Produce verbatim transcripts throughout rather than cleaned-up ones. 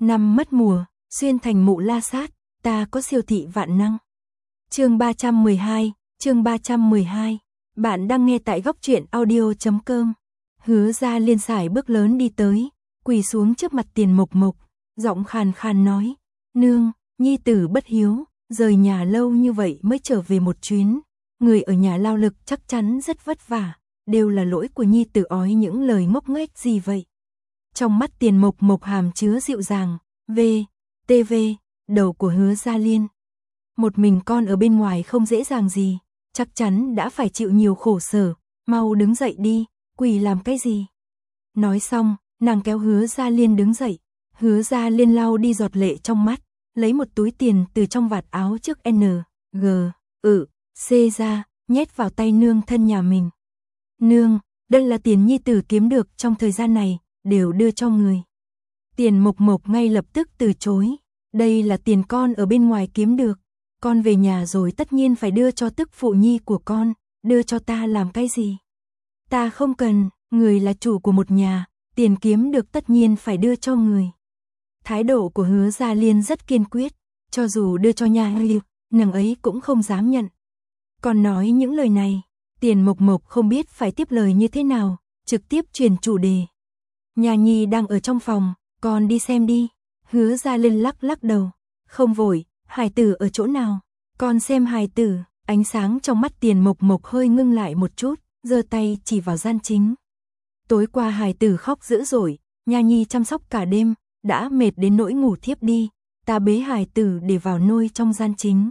Năm mất mùa, xuyên thành mụ la sát, ta có siêu thị vạn năng. Chương ba trăm mười hai, chương ba trăm mười hai. Bạn đang nghe tại góc truyện audio chấm com. Hứa Gia Liên sải bước lớn đi tới, quỳ xuống trước mặt Tiền Mộc Mộc, giọng khàn khàn nói: "Nương, nhi tử bất hiếu, rời nhà lâu như vậy mới trở về một chuyến, người ở nhà lao lực chắc chắn rất vất vả, đều là lỗi của nhi tử ói những lời ngốc nghếch gì vậy." Trong mắt Tiền Mộc Mộc hàm chứa dịu dàng, v, tv, đầu của Hứa Gia Liên. Một mình con ở bên ngoài không dễ dàng gì, chắc chắn đã phải chịu nhiều khổ sở, mau đứng dậy đi, quỳ làm cái gì? Nói xong, nàng kéo Hứa Gia Liên đứng dậy, Hứa Gia Liên lau đi giọt lệ trong mắt, lấy một túi tiền từ trong vạt áo trước N, G, ừ, C ra, nhét vào tay nương thân nhà mình. "Nương, đây là tiền nhi tử kiếm được trong thời gian này, đều đưa cho người." Tiền Mộc Mộc ngay lập tức từ chối, "Đây là tiền con ở bên ngoài kiếm được, con về nhà rồi tất nhiên phải đưa cho tức phụ nhi của con, đưa cho ta làm cái gì? Ta không cần, người là chủ của một nhà, tiền kiếm được tất nhiên phải đưa cho người." Thái độ của Hứa Gia Liên rất kiên quyết, cho dù đưa cho nhà Lưu, nàng ấy cũng không dám nhận. Còn nói những lời này, Tiền Mộc Mộc không biết phải tiếp lời như thế nào, trực tiếp chuyển chủ đề. "Nhà nhi đang ở trong phòng, con đi xem đi." Hứa Gia Liên lắc lắc đầu, "Không vội, hài tử ở chỗ nào? Con xem hài tử." Ánh sáng trong mắt Tiền Mộc Mộc hơi ngưng lại một chút, giơ tay chỉ vào gian chính. "Tối qua hài tử khóc dữ dội, nhà nhi chăm sóc cả đêm, đã mệt đến nỗi ngủ thiếp đi, ta bế hài tử để vào nôi trong gian chính."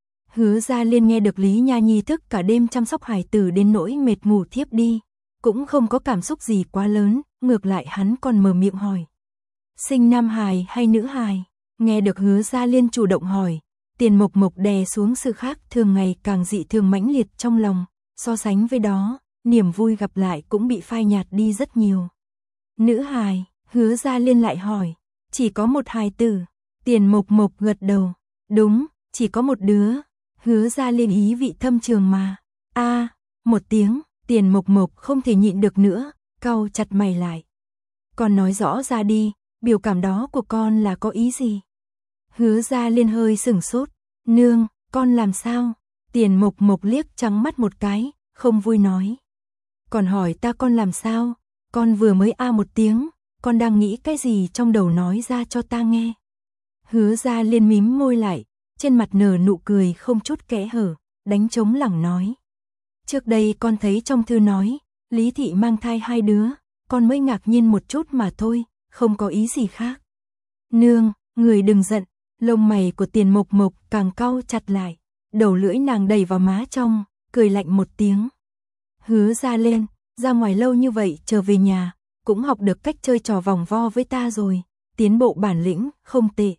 Hứa Gia Liên nghe được Lý Nha Nhi thức cả đêm chăm sóc hài tử đến nỗi mệt ngủ thiếp đi, cũng không có cảm xúc gì quá lớn, ngược lại hắn còn mở miệng hỏi: "Sinh nam hài hay nữ hài?" Nghe được Hứa Gia Liên chủ động hỏi, Tiền Mộc Mộc đè xuống sự khác thường ngày càng dị thường mãnh liệt trong lòng, so sánh với đó, niềm vui gặp lại cũng bị phai nhạt đi rất nhiều. "Nữ hài?" Hứa Gia Liên lại hỏi. "Chỉ có một hài tử?" Tiền Mộc Mộc gật đầu. "Đúng, chỉ có một đứa." Hứa Gia Liên ý vị thâm trường mà. "A," một tiếng, Tiền Mộc Mộc không thể nhịn được nữa, cau chặt mày lại. "Con nói rõ ra đi, biểu cảm đó của con là có ý gì?" Hứa Gia Liên hơi sửng sốt. "Nương, con làm sao?" Tiền Mộc Mộc liếc trắng mắt một cái, không vui nói. "Còn hỏi ta con làm sao? Con vừa mới a một tiếng, con đang nghĩ cái gì trong đầu nói ra cho ta nghe." Hứa Gia Liên mím môi lại, trên mặt nở nụ cười không chút kẽ hở, đánh trống lảng nói: "Trước đây con thấy trong thư nói, Lý thị mang thai hai đứa, con mới ngạc nhiên một chút mà thôi, không có ý gì khác." "Nương, người đừng giận." Lông mày của Tiền Mộc Mộc càng cau chặt lại, đầu lưỡi nàng đẩy vào má trong, cười lạnh một tiếng. "Hứa Gia Liên, ra ngoài lâu như vậy trở về nhà, cũng học được cách chơi trò vòng vo với ta rồi, tiến bộ bản lĩnh, không tệ."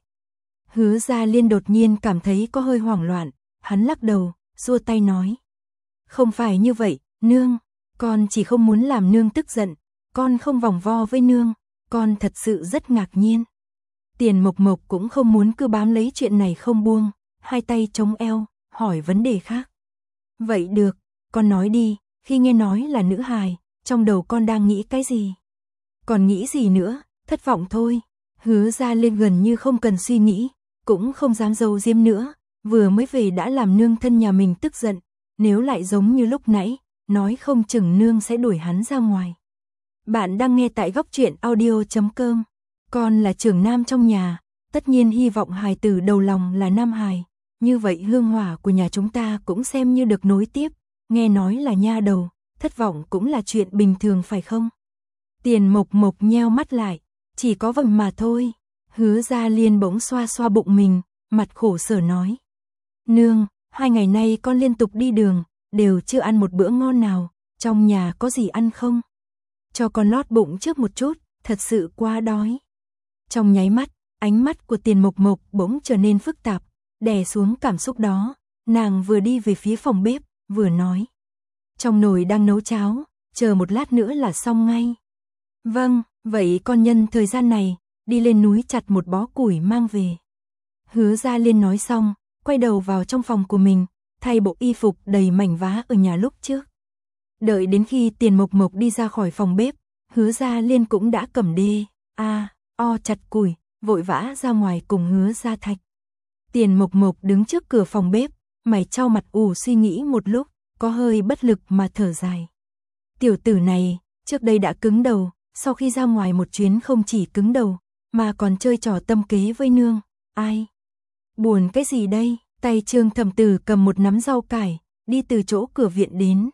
Hứa Gia Liên đột nhiên cảm thấy có hơi hoảng loạn, hắn lắc đầu, xua tay nói: "Không phải như vậy, nương, con chỉ không muốn làm nương tức giận, con không vòng vo với nương, con thật sự rất ngạc nhiên." Tiền Mộc Mộc cũng không muốn cứ bám lấy chuyện này không buông, hai tay chống eo, hỏi vấn đề khác. "Vậy được, con nói đi, khi nghe nói là nữ hài, trong đầu con đang nghĩ cái gì?" "Còn nghĩ gì nữa, thất vọng thôi." Hứa Gia Liên gần như không cần suy nghĩ, cũng không dám giấu giếm nữa, vừa mới về đã làm nương thân nhà mình tức giận, nếu lại giống như lúc nãy, nói không chừng nương sẽ đuổi hắn ra ngoài. Bạn đang nghe tại góc truyện audio chấm com. Con là trưởng nam trong nhà, tất nhiên hy vọng hài tử đầu lòng là nam hài, như vậy hương hỏa của nhà chúng ta cũng xem như được nối tiếp, nghe nói là nha đầu, thất vọng cũng là chuyện bình thường phải không? Tiền Mộc Mộc nheo mắt lại, "Chỉ có vầng mà thôi." Hứa Gia Liên bỗng xoa xoa bụng mình, mặt khổ sở nói: "Nương, hai ngày nay con liên tục đi đường, đều chưa ăn một bữa ngon nào, trong nhà có gì ăn không? Cho con lót bụng trước một chút, thật sự quá đói." Trong nháy mắt, ánh mắt của Tiền Mộc Mộc bỗng trở nên phức tạp, đè xuống cảm xúc đó, nàng vừa đi về phía phòng bếp, vừa nói: "Trong nồi đang nấu cháo, chờ một lát nữa là xong ngay." "Vâng, vậy con nhân thời gian này, đi lên núi chặt một bó củi mang về." Hứa Gia Liên nói xong, quay đầu vào trong phòng của mình, thay bộ y phục đầy mảnh vá ở nhà lúc trước. Đợi đến khi Tiền Mộc Mộc đi ra khỏi phòng bếp, Hứa Gia Liên cũng đã cầm đê, a, o chặt củi, vội vã ra ngoài cùng Hứa Gia Thạch. Tiền Mộc Mộc đứng trước cửa phòng bếp, mày chau mặt ủ suy nghĩ một lúc, có hơi bất lực mà thở dài. Tiểu tử này, trước đây đã cứng đầu, sau khi ra ngoài một chuyến không chỉ cứng đầu, mà còn chơi trò tâm kế với nương, ai? Buồn cái gì đây? Tay Trương Thẩm Tử cầm một nắm rau cải, đi từ chỗ cửa viện đến.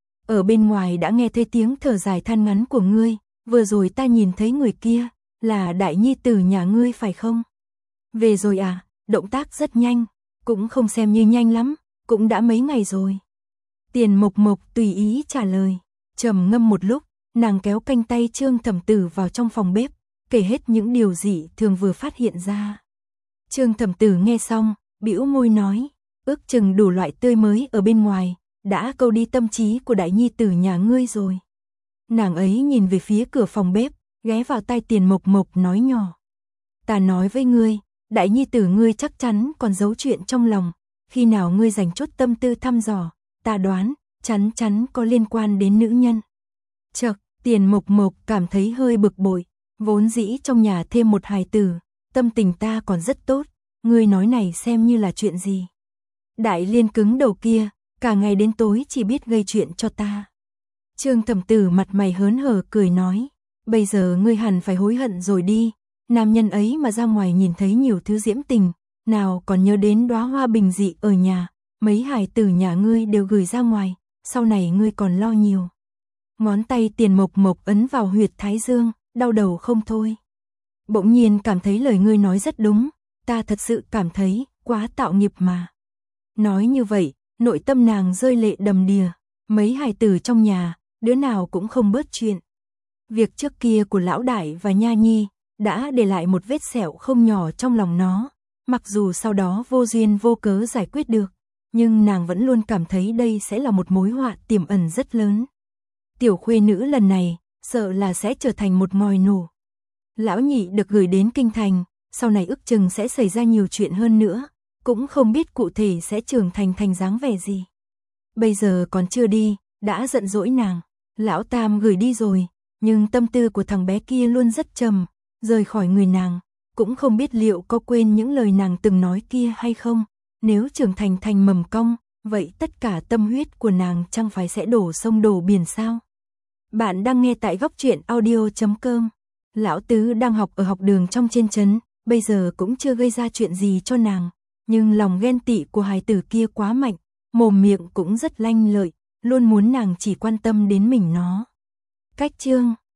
Ở bên ngoài đã nghe thấy tiếng thở dài than ngắn của ngươi, vừa rồi ta nhìn thấy người kia, là đại nhi tử nhà ngươi phải không? Về rồi à, động tác rất nhanh, cũng không xem như nhanh lắm, cũng đã mấy ngày rồi. Tiền Mộc Mộc tùy ý trả lời, trầm ngâm một lúc, nàng kéo canh tay Trương Thẩm Tử vào trong phòng bếp, kể hết những điều dị thường vừa phát hiện ra. Trương Thẩm Tử nghe xong, bĩu môi nói, ước chừng đủ loại tươi mới ở bên ngoài, đã câu đi tâm trí của đại nhi tử nhà ngươi rồi. Nàng ấy nhìn về phía cửa phòng bếp, ghé vào tai Tiền Mộc Mộc nói nhỏ. Ta nói với ngươi, đại nhi tử ngươi chắc chắn còn giấu chuyện trong lòng, khi nào ngươi dành chút tâm tư thăm dò, ta đoán, chắn chắn có liên quan đến nữ nhân. Chậc, Tiền Mộc Mộc cảm thấy hơi bực bội, vốn dĩ trong nhà thêm một hài tử, tâm tình ta còn rất tốt, ngươi nói này xem như là chuyện gì. Đại liên cứng đầu kia, cả ngày đến tối chỉ biết gây chuyện cho ta. Trương Thẩm Tử mặt mày hớn hở cười nói, bây giờ ngươi hẳn phải hối hận rồi đi, nam nhân ấy mà ra ngoài nhìn thấy nhiều thứ diễm tình, nào còn nhớ đến đóa hoa bình dị ở nhà, mấy hài tử nhà ngươi đều gửi ra ngoài, sau này ngươi còn lo nhiều. Ngón tay Tiền Mộc Mộc ấn vào huyệt thái dương, đau đầu không thôi. Bỗng nhiên cảm thấy lời ngươi nói rất đúng, ta thật sự cảm thấy, quá tạo nghiệp mà. Nói như vậy, nội tâm nàng rơi lệ đầm đìa, mấy hài tử trong nhà, đứa nào cũng không bớt chuyện. Việc trước kia của lão đại và nha nhi, đã để lại một vết sẹo không nhỏ trong lòng nó, mặc dù sau đó vô duyên vô cớ giải quyết được, nhưng nàng vẫn luôn cảm thấy đây sẽ là một mối họa tiềm ẩn rất lớn. Tiểu khuê nữ lần này, sợ là sẽ trở thành một ngòi nổ. Lão nhị được gửi đến kinh thành, sau này ước chừng sẽ xảy ra nhiều chuyện hơn nữa, cũng không biết cụ thể sẽ trưởng thành thành dáng vẻ gì. Bây giờ còn chưa đi, đã giận dỗi nàng. Lão tam gửi đi rồi, nhưng tâm tư của thằng bé kia luôn rất trầm, rời khỏi người nàng, cũng không biết liệu có quên những lời nàng từng nói kia hay không. Nếu trưởng thành thành mầm cong, vậy tất cả tâm huyết của nàng chẳng phải sẽ đổ sông đổ biển sao? Bạn đang nghe tại góc truyện audio chấm com. Lão tứ đang học ở học đường trong trên trấn, bây giờ cũng chưa gây ra chuyện gì cho nàng, nhưng lòng ghen tị của hài tử kia quá mạnh, mồm miệng cũng rất lanh lợi, luôn muốn nàng chỉ quan tâm đến mình nó. Cách chương